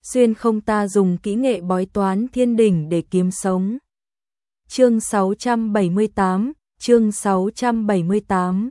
xuyên không ta dùng kỹ nghệ bói toán thiên đỉnh để kiếm sống. Chương 678, chương 678.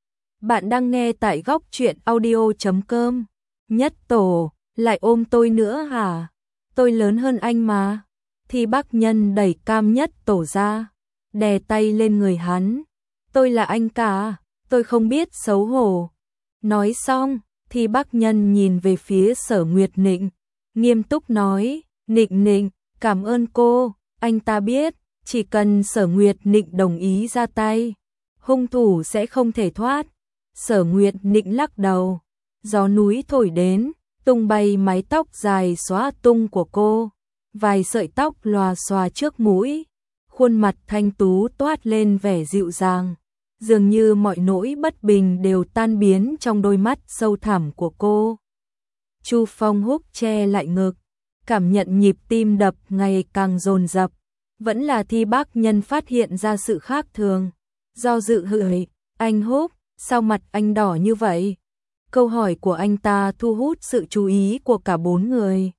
Bạn đang nghe tại góc truyện audio.com. Nhất tổ, lại ôm tôi nữa hả? Tôi lớn hơn anh mà. Thi Bác Nhân đẩy Cam Nhất Tổ ra, đè tay lên người hắn. Tôi là anh cả, tôi không biết xấu hổ. Nói xong, Thi Bác Nhân nhìn về phía Sở Nguyệt Nịnh, nghiêm túc nói, Nịnh Nịnh, cảm ơn cô, anh ta biết, chỉ cần Sở Nguyệt Nịnh đồng ý ra tay, hung thủ sẽ không thể thoát. Sở Nguyệt Nịnh lắc đầu, gió núi thổi đến, tung bay mái tóc dài xóa tung của cô, vài sợi tóc lòa xòa trước mũi, khuôn mặt thanh tú toát lên vẻ dịu dàng, dường như mọi nỗi bất bình đều tan biến trong đôi mắt sâu thẳm của cô. Chu Phong Húc che lại ngực, cảm nhận nhịp tim đập ngày càng dồn dập, vẫn là Thi Bác Nhân phát hiện ra sự khác thường, do dự hỏi, anh Húc, sao mặt anh đỏ như vậy? Câu hỏi của anh ta thu hút sự chú ý của cả bốn người.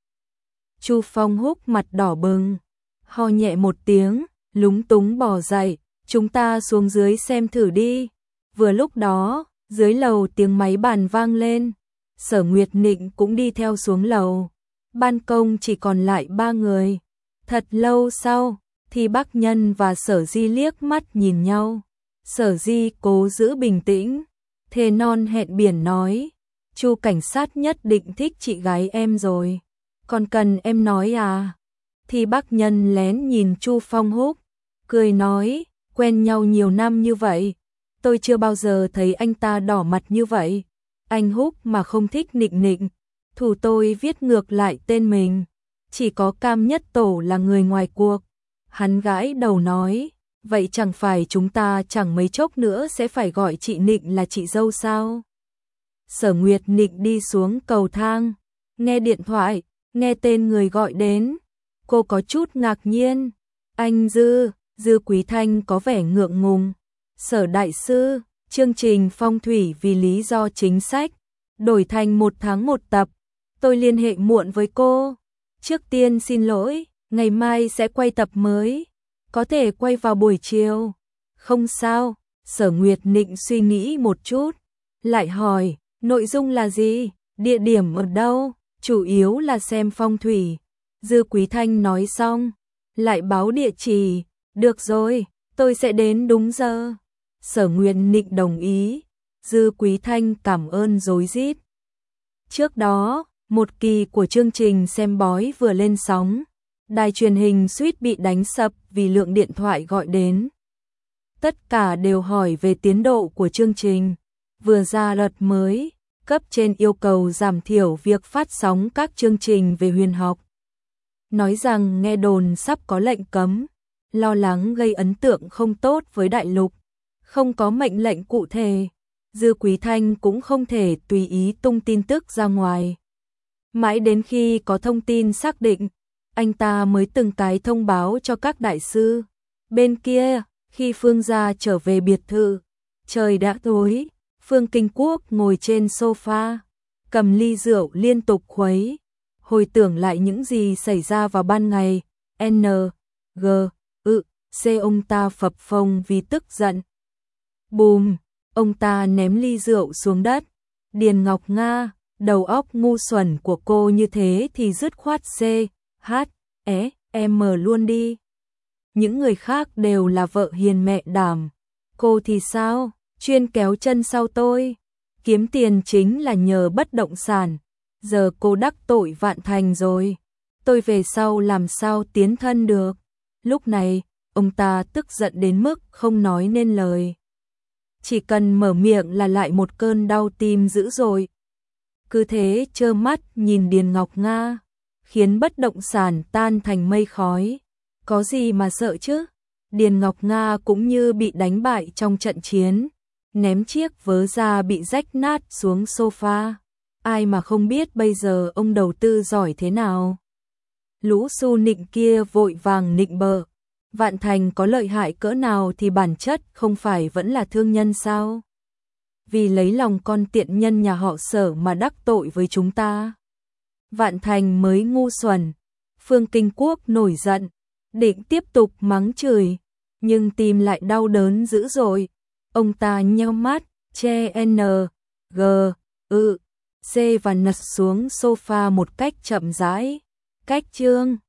Chu Phong Húc mặt đỏ bừng, ho nhẹ một tiếng, lúng túng bò dậy, chúng ta xuống dưới xem thử đi. Vừa lúc đó, dưới lầu tiếng máy bàn vang lên, Sở Nguyệt Nịnh cũng đi theo xuống lầu. Ban công chỉ còn lại 3 người. Thật lâu sau, Thi Bác Nhân và Sở Di liếc mắt nhìn nhau. Sở Di cố giữ bình tĩnh, thề non hẹn biển nói, Chu cảnh sát nhất định thích chị gái em rồi. Còn cần em nói à? Thi Bác Nhân lén nhìn Chu Phong Húc, cười nói, quen nhau nhiều năm như vậy, tôi chưa bao giờ thấy anh ta đỏ mặt như vậy. Anh Húc mà không thích Nịnh Nịnh, thủ tôi viết ngược lại tên mình, chỉ có Cam Nhất Tổ là người ngoài cuộc. Hắn gãi đầu nói, vậy chẳng phải chúng ta chẳng mấy chốc nữa sẽ phải gọi chị Nịnh là chị dâu sao? Sở Nguyệt Nịnh đi xuống cầu thang, nghe điện thoại, nghe tên người gọi đến, cô có chút ngạc nhiên. Anh Dư Quý Thanh có vẻ ngượng ngùng. Sở đại sư, chương trình phong thủy vì lý do chính sách, đổi thành 1 tháng 1 tập, tôi liên hệ muộn với cô. Trước tiên xin lỗi, ngày mai sẽ quay tập mới, có thể quay vào buổi chiều. Không sao, Sở Nguyệt Nịnh suy nghĩ một chút, lại hỏi, nội dung là gì, địa điểm ở đâu, chủ yếu là xem phong thủy. Dư Quý Thanh nói xong, lại báo địa chỉ, được rồi, tôi sẽ đến đúng giờ. Sở Nguyệt Nịnh đồng ý, Dư Quý Thanh cảm ơn rối rít. Trước đó, một kỳ của chương trình xem bói vừa lên sóng, đài truyền hình suýt bị đánh sập vì lượng điện thoại gọi đến. Tất cả đều hỏi về tiến độ của chương trình, vừa ra luật mới, cấp trên yêu cầu giảm thiểu việc phát sóng các chương trình về huyền học. Nói rằng nghe đồn sắp có lệnh cấm, lo lắng gây ấn tượng không tốt với đại lục. Không có mệnh lệnh cụ thể, Dư Quý Thanh cũng không thể tùy ý tung tin tức ra ngoài. Mãi đến khi có thông tin xác định, anh ta mới từng cái thông báo cho các đại sư. Bên kia, khi Phương gia trở về biệt thự, trời đã tối, Phương Kinh Quốc ngồi trên sofa, cầm ly rượu liên tục khuấy, hồi tưởng lại những gì xảy ra vào ban ngày. Ông ta phập phồng vì tức giận. Bùm, ông ta ném ly rượu xuống đất. Điền Ngọc Nga, đầu óc ngu xuẩn của cô như thế thì dứt khoát CHM luôn đi. Những người khác đều là vợ hiền mẹ đảm. Cô thì sao, chuyên kéo chân sau tôi. Kiếm tiền chính là nhờ bất động sản. Giờ cô đắc tội vạn thành rồi. Tôi về sau làm sao tiến thân được. Lúc này, ông ta tức giận đến mức không nói nên lời. Chỉ cần mở miệng là lại một cơn đau tim dữ dội. Cứ thế trơ mắt nhìn Điền Ngọc Nga, khiến bất động sản tan thành mây khói. Có gì mà sợ chứ? Điền Ngọc Nga cũng như bị đánh bại trong trận chiến, ném chiếc vớ ra bị rách nát xuống sofa. Ai mà không biết bây giờ ông đầu tư giỏi thế nào. Lũ Su Nịnh kia vội vàng nịnh bợ. Vạn Thành có lợi hại cỡ nào thì bản chất không phải vẫn là thương nhân sao? Vì lấy lòng con tiện nhân nhà họ Sở mà đắc tội với chúng ta. Vạn Thành mới ngu xuẩn. Phương Kinh Quốc nổi giận, định tiếp tục mắng chửi, nhưng tim lại đau đớn dữ dội. Ông ta nheo mắt, che N, G, C và nật xuống sofa một cách chậm rãi. Cách chương